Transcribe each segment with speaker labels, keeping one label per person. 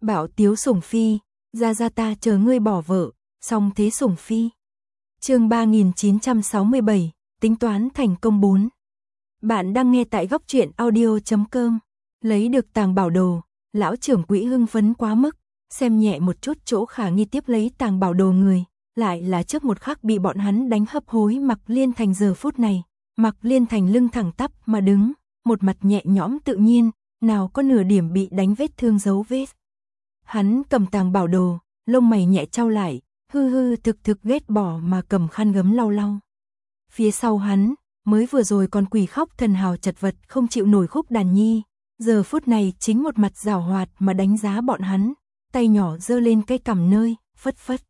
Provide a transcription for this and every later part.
Speaker 1: Bảo Tiếu Sủng Phi, ra ta chờ ngươi bỏ vợ, song thế Sủng Phi. Chương 3967, tính toán thành công 4. Bạn đang nghe tại góc truyện audio.com. Lấy được tàng bảo đồ, lão trưởng quỹ hưng phấn quá mức, xem nhẹ một chút chỗ khả nghi tiếp lấy tàng bảo đồ người, lại là trước một khắc bị bọn hắn đánh hấp hối. Mạc Liên Thành giờ phút này, Mạc Liên Thành lưng thẳng tắp mà đứng, một mặt nhẹ nhõm tự nhiên, nào có nửa điểm bị đánh vết thương dấu vết. Hắn cầm tàng bảo đồ, lông mày nhẹ trao lại, hư thực ghét bỏ mà cầm khăn gấm lau lau. Phía sau hắn, mới vừa rồi còn quỳ khóc thần hào chật vật không chịu nổi Khúc Đàn Nhi, giờ phút này chính một mặt giảo hoạt mà đánh giá bọn hắn, tay nhỏ giơ lên cái cằm nơi, phất phất.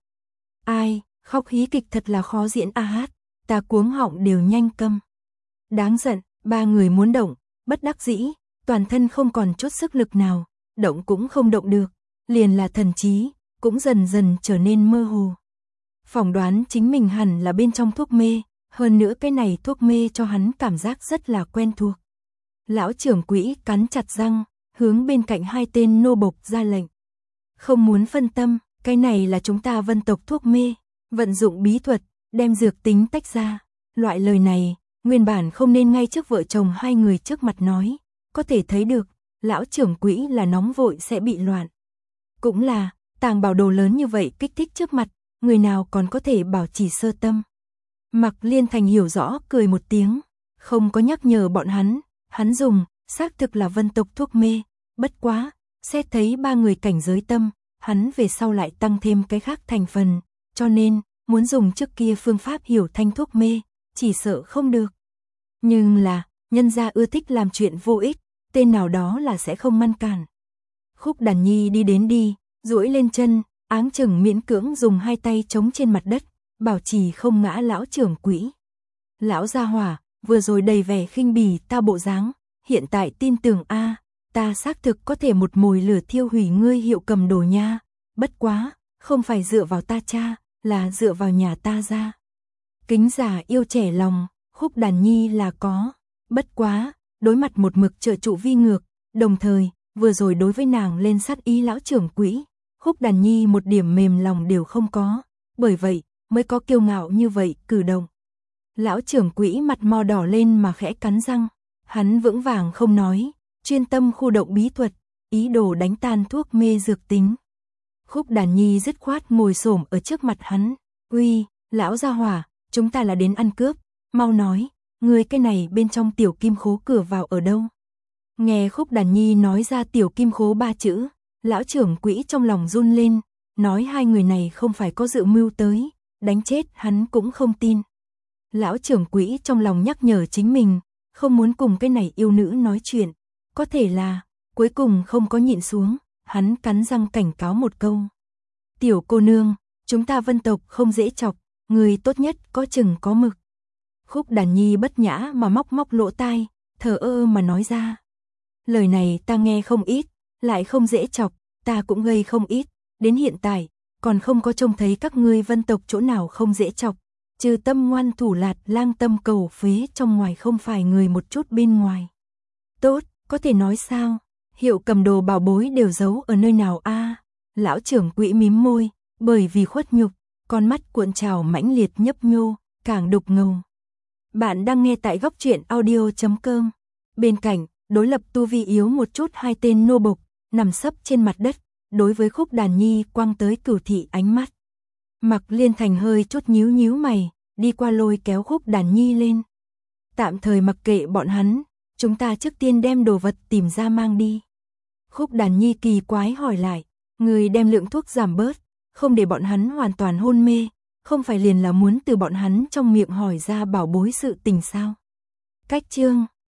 Speaker 1: Ai, khóc hí kịch thật là khó diễn a hát, ta cuống họng đều nhanh câm. Đáng giận, ba người muốn động, bất đắc dĩ, toàn thân không còn chút sức lực nào, động cũng không động được, liền là thần trí cũng dần dần trở nên mơ hồ. Phỏng đoán chính mình hẳn là bên trong thuốc mê, hơn nữa cái này thuốc mê cho hắn cảm giác rất là quen thuộc. Lão trưởng quỹ cắn chặt răng, hướng bên cạnh hai tên nô bộc ra lệnh. Không muốn phân tâm, cái này là chúng ta Vân tộc thuốc mê, vận dụng bí thuật, đem dược tính tách ra. Loại lời này, nguyên bản không nên ngay trước vợ chồng hai người trước mặt nói, có thể thấy được, lão trưởng quỹ là nóng vội sẽ bị loạn. Cũng là, tàng bảo đồ lớn như vậy kích thích trước mặt, người nào còn có thể bảo trì sơ tâm. Mạc Liên Thành hiểu rõ cười một tiếng, không có nhắc nhở bọn hắn dùng, xác thực là Vân tộc thuốc mê, bất quá, xét thấy ba người cảnh giới tâm, hắn về sau lại tăng thêm cái khác thành phần, cho nên, muốn dùng trước kia phương pháp hiểu thanh thuốc mê, chỉ sợ không được. Nhưng là, nhân gia ưa thích làm chuyện vô ích, tên nào đó là sẽ không ngăn cản. Khúc Đàn Nhi đi đến đi, duỗi lên chân, áng chừng miễn cưỡng dùng hai tay chống trên mặt đất, bảo trì không ngã lão trưởng quỹ. Lão gia hỏa, vừa rồi đầy vẻ khinh bỉ ta bộ dáng, hiện tại tin tưởng a, ta xác thực có thể một mồi lửa thiêu hủy ngươi Hiệu Cầm đồ nha, bất quá, không phải dựa vào ta cha, là dựa vào nhà ta ra. Kính giả yêu trẻ lòng, Khúc Đàn Nhi là có, bất quá, đối mặt một mực trợ trụ vi ngược, đồng thời, vừa rồi đối với nàng lên sát ý lão trưởng quỹ, Khúc Đàn Nhi một điểm mềm lòng đều không có, bởi vậy, mới có kiêu ngạo như vậy cử động. Lão trưởng quỹ mặt mo đỏ lên mà khẽ cắn răng, hắn vững vàng không nói, chuyên tâm khu động bí thuật, ý đồ đánh tan thuốc mê dược tính. Khúc Đàn Nhi dứt khoát ngồi xổm ở trước mặt hắn, uy, lão gia hỏa, chúng ta là đến ăn cướp, mau nói, người cái này bên trong tiểu kim khố cửa vào ở đâu? Nghe Khúc Đàn Nhi nói ra tiểu kim khố ba chữ, lão trưởng quỹ trong lòng run lên, nói hai người này không phải có dự mưu tới, đánh chết hắn cũng không tin. Lão trưởng quỹ trong lòng nhắc nhở chính mình, không muốn cùng cái này yêu nữ nói chuyện, có thể là, cuối cùng không có nhịn xuống, hắn cắn răng cảnh cáo một câu. Tiểu cô nương, chúng ta Vân tộc không dễ chọc, người tốt nhất có chừng có mực. Khúc Đàn Nhi bất nhã mà móc lỗ tai, thờ ơ mà nói ra. Lời này ta nghe không ít, lại không dễ chọc, ta cũng gây không ít, đến hiện tại, còn không có trông thấy các ngươi Vân tộc chỗ nào không dễ chọc, trừ tâm ngoan thủ lạt lang tâm cầu phế trong ngoài không phải người một chút bên ngoài. Tốt, có thể nói sao, Hiệu Cầm đồ bảo bối đều giấu ở nơi nào a? Lão trưởng quỹ mím môi, bởi vì khuất nhục, con mắt cuộn trào mãnh liệt nhấp nhô, càng đục ngầu. Bạn đang nghe tại góc truyện audio.com. Bên cạnh, đối lập tu vi yếu một chút hai tên nô bộc, nằm sấp trên mặt đất, đối với Khúc Đàn Nhi quăng tới cửu thị ánh mắt. Mạc Liên Thành hơi chút nhíu mày, đi qua lôi kéo Khúc Đàn Nhi lên. Tạm thời mặc kệ bọn hắn, chúng ta trước tiên đem đồ vật tìm ra mang đi. Khúc Đàn Nhi kỳ quái hỏi lại, người đem lượng thuốc giảm bớt, không để bọn hắn hoàn toàn hôn mê, không phải liền là muốn từ bọn hắn trong miệng hỏi ra bảo bối sự tình sao? Cách chương